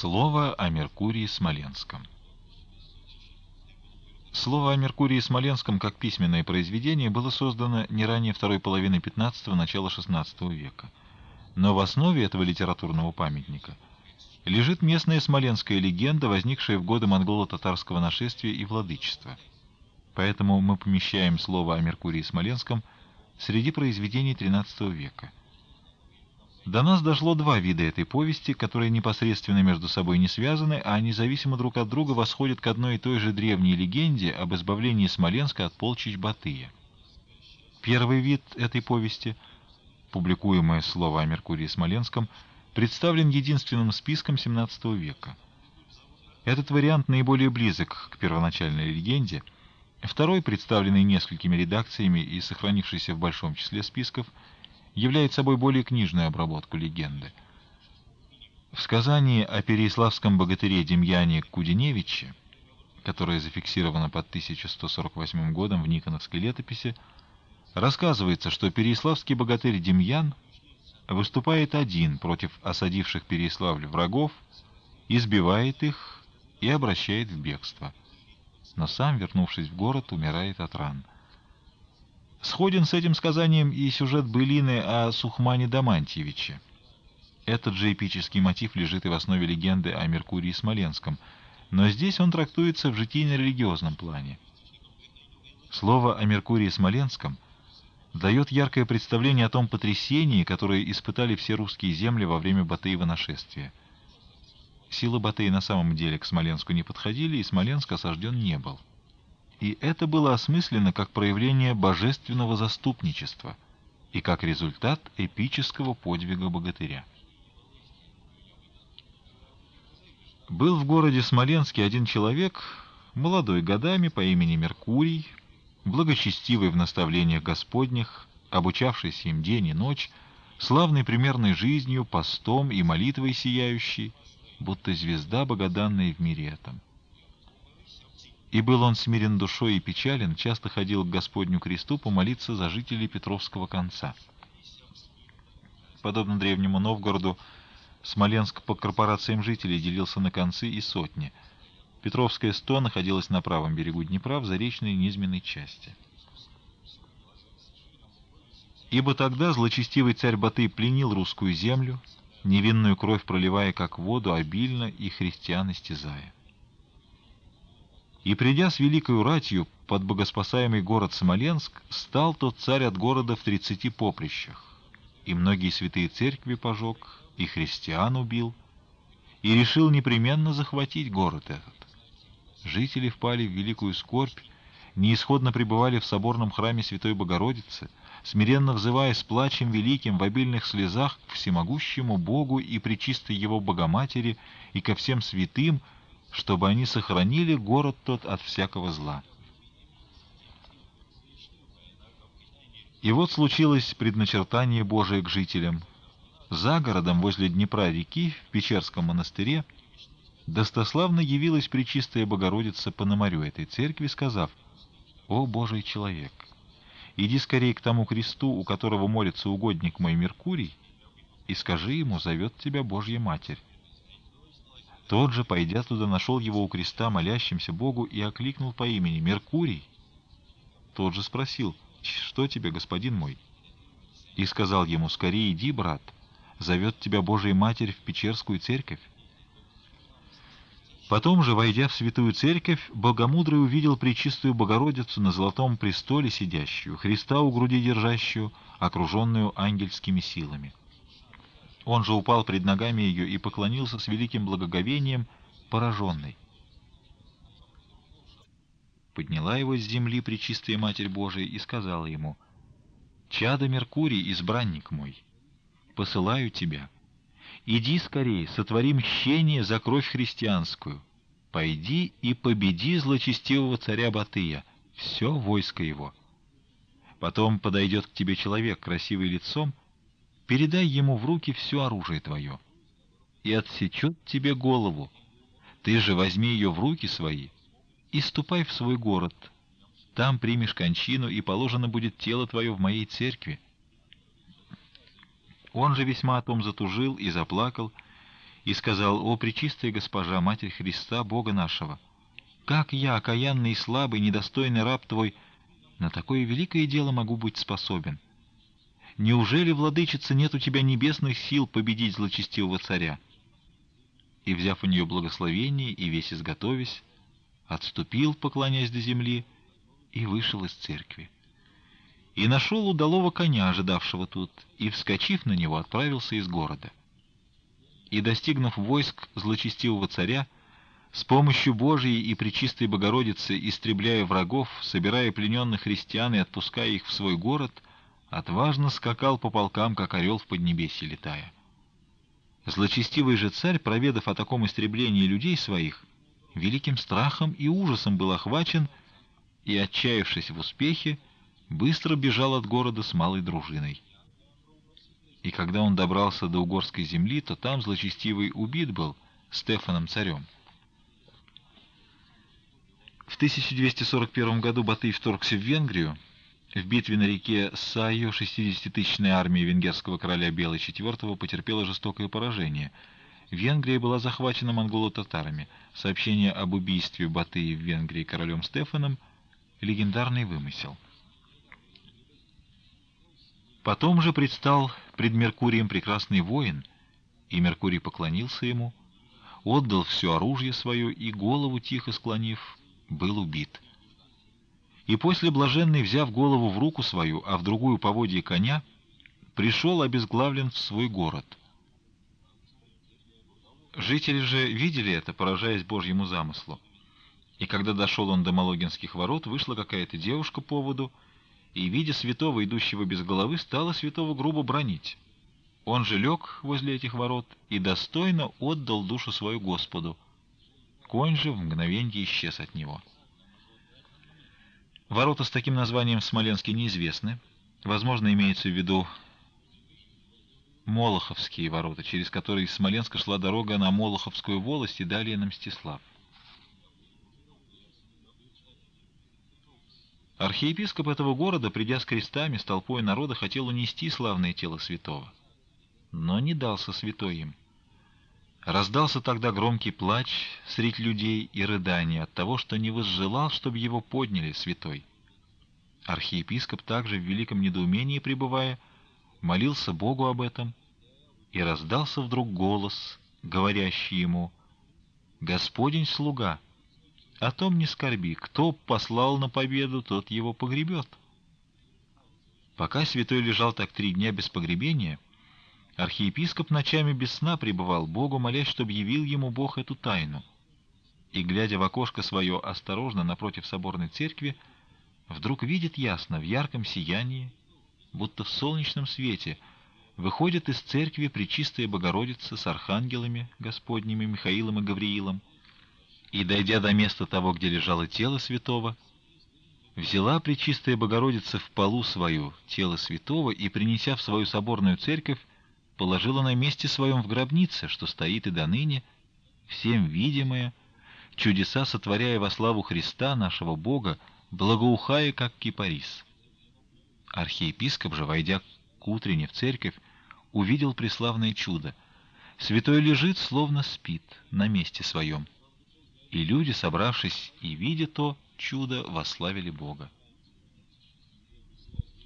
Слово о Меркурии Смоленском. Слово о Меркурии Смоленском как письменное произведение было создано не ранее второй половины XV – начала XVI века. Но в основе этого литературного памятника лежит местная смоленская легенда, возникшая в годы монголо-татарского нашествия и владычества. Поэтому мы помещаем слово о Меркурии Смоленском среди произведений XIII века. До нас дошло два вида этой повести, которые непосредственно между собой не связаны, а независимо друг от друга восходят к одной и той же древней легенде об избавлении Смоленска от полчищ Батыя. Первый вид этой повести, публикуемое слово о Меркурии Смоленском, представлен единственным списком XVII века. Этот вариант наиболее близок к первоначальной легенде. Второй, представленный несколькими редакциями и сохранившийся в большом числе списков, является собой более книжную обработку легенды. В сказании о переяславском богатыре Демьяне Кудиневиче, которое зафиксировано под 1148 годом в Никоновской летописи, рассказывается, что переяславский богатырь Демьян выступает один против осадивших Переяславль врагов, избивает их и обращает в бегство. Но сам, вернувшись в город, умирает от ран. Сходен с этим сказанием и сюжет былины о Сухмане Домантьевиче. Этот же эпический мотив лежит и в основе легенды о Меркурии Смоленском, но здесь он трактуется в житийно-религиозном плане. Слово о Меркурии Смоленском дает яркое представление о том потрясении, которое испытали все русские земли во время Батыева нашествия. Силы Батыя на самом деле к Смоленску не подходили, и Смоленск осажден не был. И это было осмысленно как проявление божественного заступничества и как результат эпического подвига богатыря. Был в городе Смоленске один человек, молодой годами, по имени Меркурий, благочестивый в наставлениях Господних, обучавшийся им день и ночь, славной примерной жизнью, постом и молитвой сияющий, будто звезда богоданная в мире этом. И был он смирен душой и печален, часто ходил к Господню кресту помолиться за жителей Петровского конца. Подобно древнему Новгороду, Смоленск по корпорациям жителей делился на концы и сотни. Петровское 100 находилось на правом берегу Днепра, в заречной низменной части. Ибо тогда злочестивый царь Батый пленил русскую землю, невинную кровь проливая как воду обильно и христиан истязая. И, придя с великою ратью под богоспасаемый город Смоленск, стал тот царь от города в 30 поприщах, и многие святые церкви пожег, и христиан убил, и решил непременно захватить город этот. Жители впали в великую скорбь, неисходно пребывали в соборном храме Святой Богородицы, смиренно взывая с плачем великим в обильных слезах к всемогущему Богу и пречистой Его Богоматери и ко всем святым, чтобы они сохранили город тот от всякого зла. И вот случилось предначертание Божие к жителям. За городом, возле Днепра реки, в Печерском монастыре, достославно явилась пречистая Богородица Пономарю этой церкви, сказав: «О Божий человек, иди скорее к тому кресту, у которого молится угодник мой Меркурий, и скажи ему, зовет тебя Божья Матерь». Тот же, пойдя туда, нашел его у креста, молящимся Богу, и окликнул по имени: «Меркурий!» Тот же спросил: «Что тебе, господин мой?» И сказал ему: «Скорее иди, брат, зовет тебя Божия Матерь в Печерскую церковь». Потом же, войдя в святую церковь, Богомудрый увидел пречистую Богородицу на золотом престоле сидящую, Христа у груди держащую, окруженную ангельскими силами. Он же упал пред ногами ее и поклонился с великим благоговением, пораженный. Подняла его с земли пречистая Матерь Божия и сказала ему: «Чадо Меркурий, избранник мой, посылаю тебя. Иди скорее, сотвори мщение за кровь христианскую. Пойди и победи злочестивого царя Батыя, все войско его. Потом подойдет к тебе человек, красивый лицом, передай ему в руки все оружие твое, и отсечет тебе голову. Ты же возьми ее в руки свои и ступай в свой город. Там примешь кончину, и положено будет тело твое в моей церкви». Он же весьма о том затужил и заплакал, и сказал: «О, пречистая госпожа, Матерь Христа, Бога нашего! Как я, окаянный и слабый, недостойный раб Твой, на такое великое дело могу быть способен? Неужели, владычица, нет у Тебя небесных сил победить злочестивого царя?» И, взяв у нее благословение и весь изготовясь, отступил, поклоняясь до земли, и вышел из церкви. И нашел удалого коня, ожидавшего тут, и, вскочив на него, отправился из города. И, достигнув войск злочестивого царя, с помощью Божией и Пречистой Богородицы, истребляя врагов, собирая плененных христиан и отпуская их в свой город, отважно скакал по полкам, как орел в поднебесье летая. Злочестивый же царь, проведав о таком истреблении людей своих, великим страхом и ужасом был охвачен, и, отчаявшись в успехе, быстро бежал от города с малой дружиной. И когда он добрался до угорской земли, то там злочестивый убит был Стефаном царем. В 1241 году Батый вторгся в Венгрию. В битве на реке Сайо 60-тысячная армия венгерского короля Белы IV потерпела жестокое поражение. Венгрия была захвачена монголо-татарами. Сообщение об убийстве Батыя в Венгрии королем Стефаном — легендарный вымысел. Потом же предстал пред Меркурием прекрасный воин, и Меркурий поклонился ему, отдал все оружие свое и, голову тихо склонив, был убит. И после блаженный, взяв голову в руку свою, а в другую поводье коня, пришел обезглавлен в свой город. Жители же видели это, поражаясь Божьему замыслу. И когда дошел он до Малогинских ворот, вышла какая-то девушка по воду, и, видя святого, идущего без головы, стала святого грубо бранить. Он же лег возле этих ворот и достойно отдал душу свою Господу. Конь же в мгновенье исчез от него. Ворота с таким названием в Смоленске неизвестны. Возможно, имеется в виду Молоховские ворота, через которые из Смоленска шла дорога на Молоховскую волость и далее на Мстислав. Архиепископ этого города, придя с крестами, с толпой народа, хотел унести славное тело святого, но не дался святой им. Раздался тогда громкий плач средь людей и рыдание от того, что не возжелал, чтобы его подняли святой. Архиепископ также в великом недоумении пребывая, молился Богу об этом, и раздался вдруг голос, говорящий ему: «Господень слуга, о том не скорби, кто послал на победу, тот его погребет». Пока святой лежал так 3 дня без погребения, архиепископ ночами без сна пребывал Богу, молясь, чтобы явил ему Бог эту тайну. И, глядя в окошко свое осторожно напротив соборной церкви, вдруг видит ясно, в ярком сиянии, будто в солнечном свете, выходит из церкви Пречистая Богородица с архангелами Господними Михаилом и Гавриилом, и, дойдя до места того, где лежало тело святого, взяла Пречистая Богородица в полу свою тело святого и, принеся в свою соборную церковь, положила на месте своем в гробнице, что стоит и доныне, всем видимое, чудеса сотворяя во славу Христа, нашего Бога, благоухая, как кипарис. Архиепископ же, войдя к утренне в церковь, увидел преславное чудо. Святой лежит, словно спит, на месте своем. И люди, собравшись и видя то чудо, восславили Бога.